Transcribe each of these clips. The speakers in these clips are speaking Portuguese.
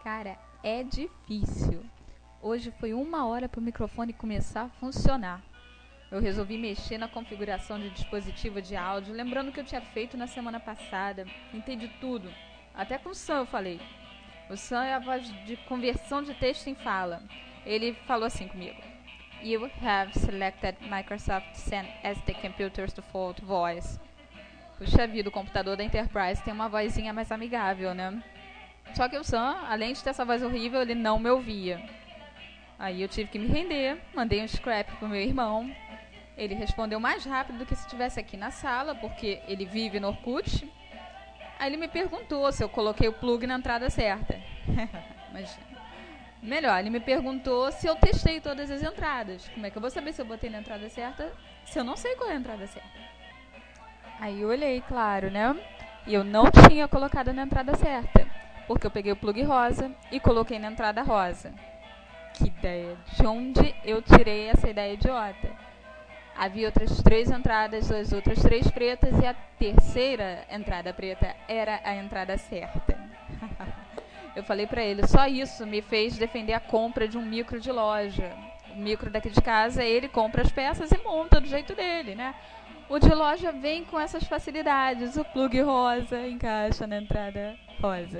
Cara, é difícil. Hoje foi 1 hora para o microfone começar a funcionar. Eu resolvi mexer na configuração de dispositivo de áudio, lembrando que eu tinha feito na semana passada. Entendi tudo. Até com o Sam eu falei. O Sam é a voz de conversão de texto em fala. Ele falou assim comigo. You have selected Microsoft Send as the computer's default voice. Puxa vida, o computador da Enterprise tem uma vozinha mais amigável, né? Só que o Sam, além de ter essa voz horrível, ele não me ouvia. Aí eu tive que me render, mandei um scrap pro meu irmão. Ele respondeu mais rápido do que se estivesse aqui na sala, porque ele vive no Orkut. Aí ele me perguntou se eu coloquei o plug na entrada certa. Mas, melhor, ele me perguntou se eu testei todas as entradas. Como é que eu vou saber se eu botei na entrada certa se eu não sei qual é a entrada certa? Aí eu olhei, claro, né? E eu não tinha colocado na entrada certa, porque eu peguei o plug rosa e coloquei na entrada rosa. Que ideia! De onde eu tirei essa ideia idiota? Havia outras 3 entradas, as outras 3 pretas, e a terceira entrada preta era a entrada certa. Eu falei pra ele, só isso me fez defender a compra de um micro de loja. O micro daqui de casa, ele compra as peças e monta do jeito dele, né? O de loja vem com essas facilidades, o plug rosa encaixa na entrada rosa.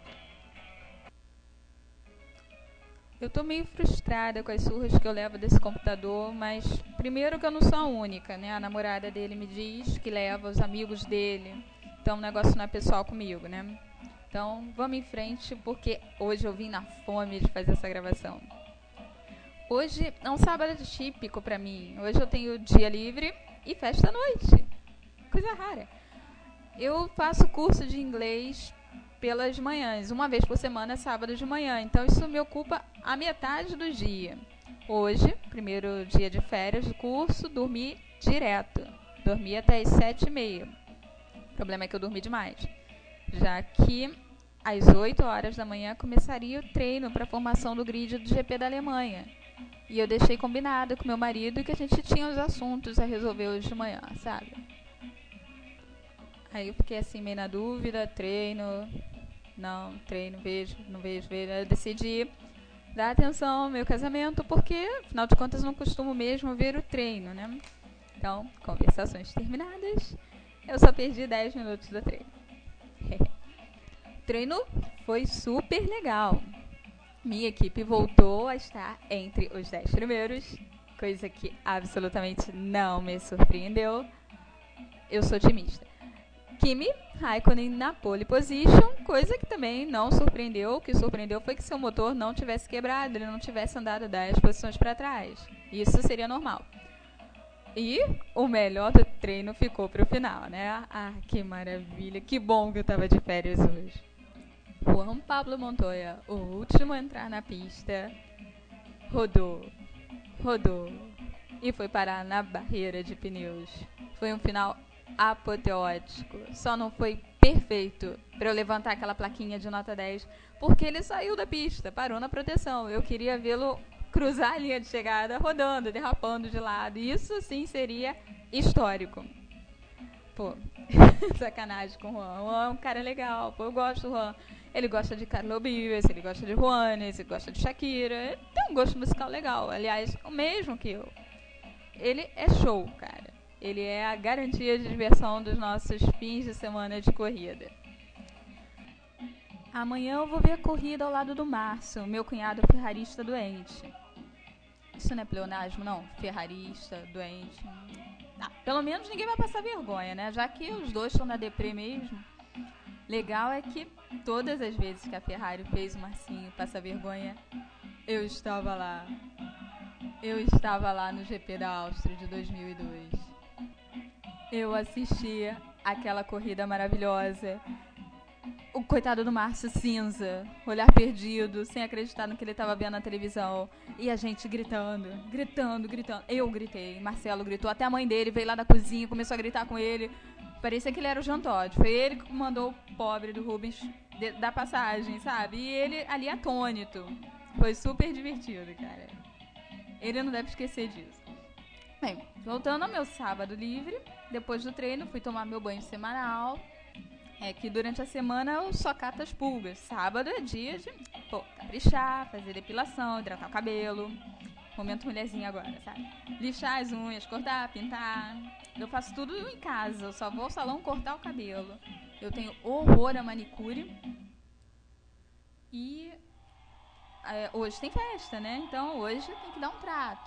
Eu tô meio frustrada com as surras que eu levo desse computador, mas primeiro que eu não sou a única, né? A namorada dele me diz que leva os amigos dele, então o negócio não é pessoal comigo, né? Então vamos em frente, porque hoje eu vim na fome de fazer essa gravação. Hoje é um sábado típico pra mim, hoje eu tenho dia livre e festa à noite, coisa rara. Eu faço curso de inglês pelas manhãs, uma vez por semana, sábado de manhã. Então isso me ocupa a metade do dia. Hoje, primeiro dia de férias do curso, dormi direto. Dormi até as 7h30. O problema é que eu dormi demais. Já que às 8 horas da manhã começaria o treino para a formação do grid do GP da Alemanha. E eu deixei combinado com meu marido que a gente tinha os assuntos a resolver hoje de manhã, sabe? Aí eu fiquei assim meio na dúvida, treino, não, treino, vejo, não vejo, vejo. Eu decidi dar atenção ao meu casamento, porque, afinal de contas, não costumo mesmo ver o treino, né? Então, conversações terminadas, eu só perdi 10 minutos do treino. O treino foi super legal. Minha equipe voltou a estar entre os 10 primeiros, coisa que absolutamente não me surpreendeu. Eu sou otimista. Kimi Raikkonen na pole position, coisa que também não surpreendeu. O que surpreendeu foi que seu motor não tivesse quebrado, ele não tivesse andado 10 posições para trás. Isso seria normal. E o melhor do treino ficou para o final, né? Ah, que maravilha, que bom que eu estava de férias hoje. Juan Pablo Montoya, o último a entrar na pista, rodou e foi parar na barreira de pneus. Foi um final apoteótico, só não foi perfeito para eu levantar aquela plaquinha de nota 10, porque ele saiu da pista, parou na proteção. Eu queria vê-lo cruzar a linha de chegada, rodando, derrapando de lado. Isso sim seria histórico. Pô, sacanagem com o Juan. O Juan é um cara legal, pô, eu gosto do Juan. Ele gosta de Carlos Vives, ele gosta de Juanes, ele gosta de Shakira. Ele tem um gosto musical legal, aliás, o mesmo que eu. Ele é show, cara. Ele é a garantia de diversão dos nossos fins de semana de corrida. Amanhã eu vou ver a corrida ao lado do Márcio, meu cunhado ferrarista doente. Isso não é pleonasmo, não? Ferrarista, doente. Ah, pelo menos ninguém vai passar vergonha, né? Já que os dois estão na deprê mesmo. Legal é que todas as vezes que a Ferrari fez o Marcinho passar vergonha, eu estava lá. Eu estava lá no GP da Áustria de 2002. Eu assistia aquela corrida maravilhosa. O coitado do Márcio cinza, olhar perdido, sem acreditar no que ele estava vendo na televisão. E a gente gritando. Eu gritei, Marcelo gritou, até a mãe dele veio lá da cozinha, começou a gritar com ele. Parecia que ele era o Jean Todt. Foi ele que mandou o pobre do Rubens da passagem, sabe? E ele ali atônito. Foi super divertido, cara. Ele não deve esquecer disso. Bem, voltando ao meu sábado livre, depois do treino, fui tomar meu banho semanal. É que durante a semana eu só cato as pulgas. Sábado é dia de, caprichar, fazer depilação, hidratar o cabelo. Momento mulherzinha agora, sabe? Lixar as unhas, cortar, pintar. Eu faço tudo em casa, eu só vou ao salão cortar o cabelo. Eu tenho horror a manicure. E hoje tem festa, né? Então hoje tem que dar um trato.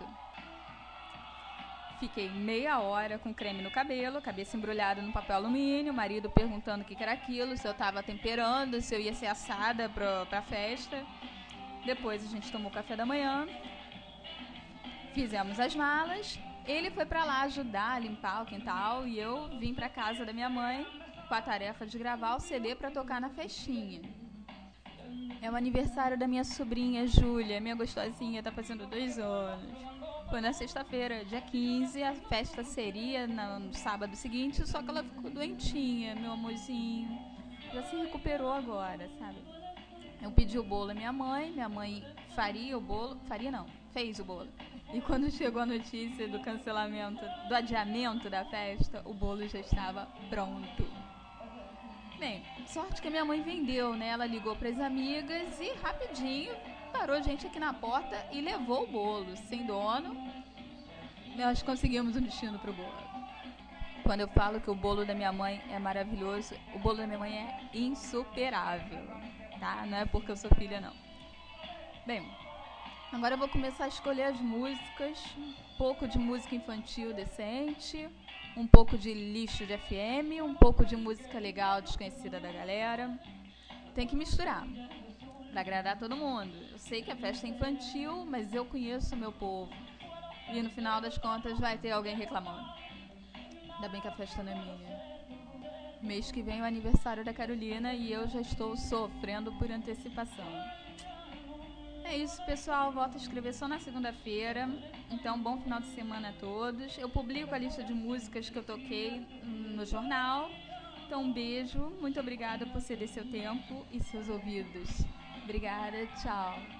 Fiquei meia hora com creme no cabelo, cabeça embrulhada no papel alumínio, marido perguntando o que era aquilo, se eu tava temperando, se eu ia ser assada pra festa. Depois a gente tomou café da manhã, fizemos as malas, ele foi pra lá ajudar a limpar o quintal e eu vim pra casa da minha mãe com a tarefa de gravar o CD pra tocar na festinha. É o aniversário da minha sobrinha Júlia, minha gostosinha, tá fazendo 2 anos. Foi na sexta-feira, dia 15, a festa seria no sábado seguinte, só que ela ficou doentinha, meu amorzinho. Já se recuperou agora, sabe? Eu pedi o bolo à minha mãe faria o bolo, fez o bolo. E quando chegou a notícia do cancelamento, do adiamento da festa, o bolo já estava pronto. Bem, sorte que a minha mãe vendeu, né? Ela ligou para as amigas e rapidinho parou gente aqui na porta e levou o bolo, sem dono. Nós conseguimos um destino pro bolo. Quando eu falo que o bolo da minha mãe é maravilhoso, o bolo da minha mãe é insuperável, tá? Não é porque eu sou filha, não. Bem, agora eu vou começar a escolher as músicas, um pouco de música infantil decente, um pouco de lixo de FM, um pouco de música legal desconhecida da galera. Tem que misturar pra agradar todo mundo. Eu sei que a festa é infantil, mas eu conheço o meu povo. E no final das contas vai ter alguém reclamando. Ainda bem que a festa não é minha. Mês que vem é o aniversário da Carolina e eu já estou sofrendo por antecipação. É isso, pessoal. Volto a escrever só na segunda-feira. Então, bom final de semana a todos. Eu publico a lista de músicas que eu toquei no jornal. Então, um beijo. Muito obrigada por ceder seu tempo e seus ouvidos. Obrigada, tchau.